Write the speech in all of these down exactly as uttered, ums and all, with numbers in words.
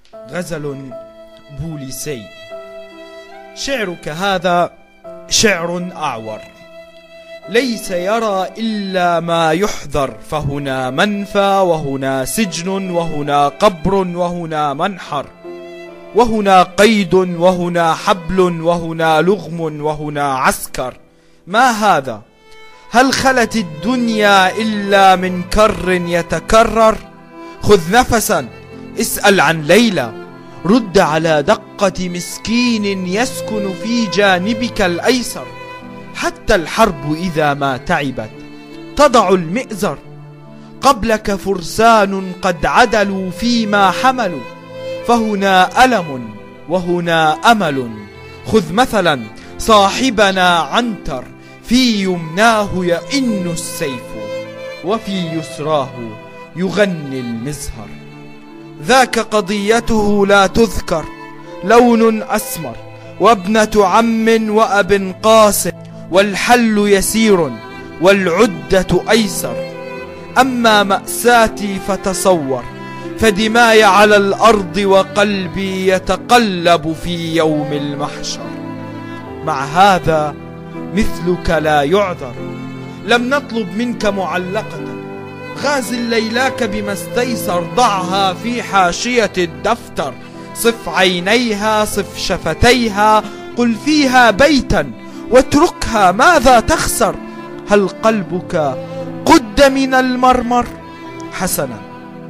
غزل بوليسي. شعرك هذا شعر أعور، ليس يرى إلا ما يحذر، فهنا منفى وهنا سجن وهنا قبر وهنا منحر، وهنا قيد وهنا حبل وهنا لغم وهنا عسكر. ما هذا؟ هل خلت الدنيا إلا من كر يتكرر؟ خذ نفسا، اسأل عن ليلى، رد على دقة مسكين يسكن في جانبك الأيسر. حتى الحرب إذا ما تعبت تضع المئزر، قبلك فرسان قد عدلوا فيما حملوا، فهنا ألم وهنا أمل. خذ مثلا صاحبنا عنتر، في يمناه يئن السيف وفي يسراه يغني المزهر. ذاك قضيته لا تذكر، لون أسمر وابنة عم وأب قاس، والحل يسير والعدة أيسر. أما مأساتي فتصور، فدماي على الأرض وقلبي يتقلب في يوم المحشر. مع هذا مثلك لا يعذر، لم نطلب منك معلقة، غازل ليلاك بما استيسر، ضعها في حاشية الدفتر. صف عينيها، صف شفتيها، قل فيها بيتا واتركها، ماذا تخسر؟ هل قلبك قد من المرمر؟ حسنا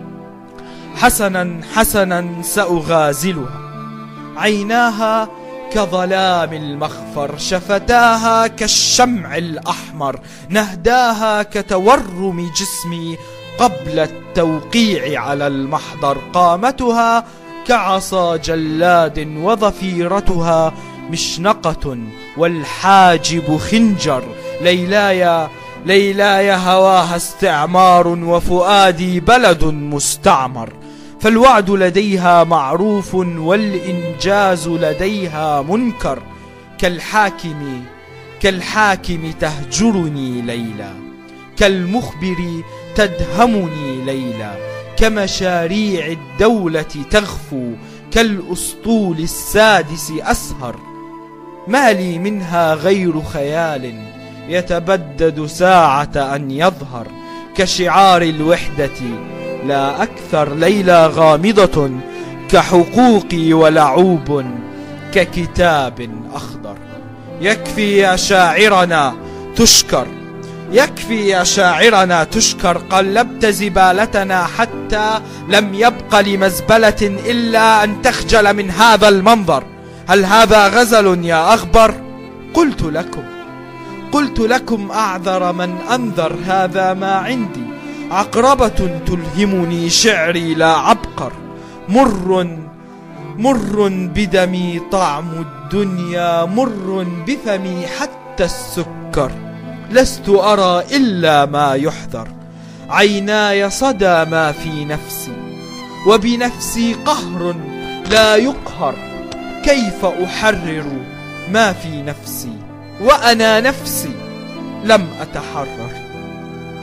حسنا حسنا سأغازلها، عيناها كظلام المخفر، شفتاها كالشمع الأحمر، نهداها كتورم جسمي قبل التوقيع على المحضر، قامتها كعصا جلاد وضفيرتها مشنقة والحاجب خنجر. ليلاي ليلاي هواها استعمار، وفؤادي بلد مستعمر، فالوعد لديها معروف والإنجاز لديها منكر. كالحاكم كالحاكم تهجرني ليلى، كالمخبر تدهمني ليلى، كمشاريع الدولة تغفو، كالأسطول السادس أسهر. ما لي منها غير خيال يتبدد ساعة أن يظهر، كشعار الوحدة لا أكثر. ليلى غامضة كحقوقي ولعوب ككتاب أخضر. يكفي يا شاعرنا تشكر، يكفي يا شاعرنا تشكر، قلبت زبالتنا حتى لم يبق لمزبلة إلا أن تخجل من هذا المنظر. هل هذا غزل يا أغبر؟ قلت لكم قلت لكم أعذر من أنذر، هذا ما عندي، عقربة تلهمني شعري لا عبقر. مر مر بدمي طعم الدنيا، مر بفمي حتى السكر، لست أرى إلا ما يحذر. عيناي صدى ما في نفسي، وبنفسي قهر لا يقهر، كيف أحرر ما في نفسي وأنا نفسي لم أتحرر.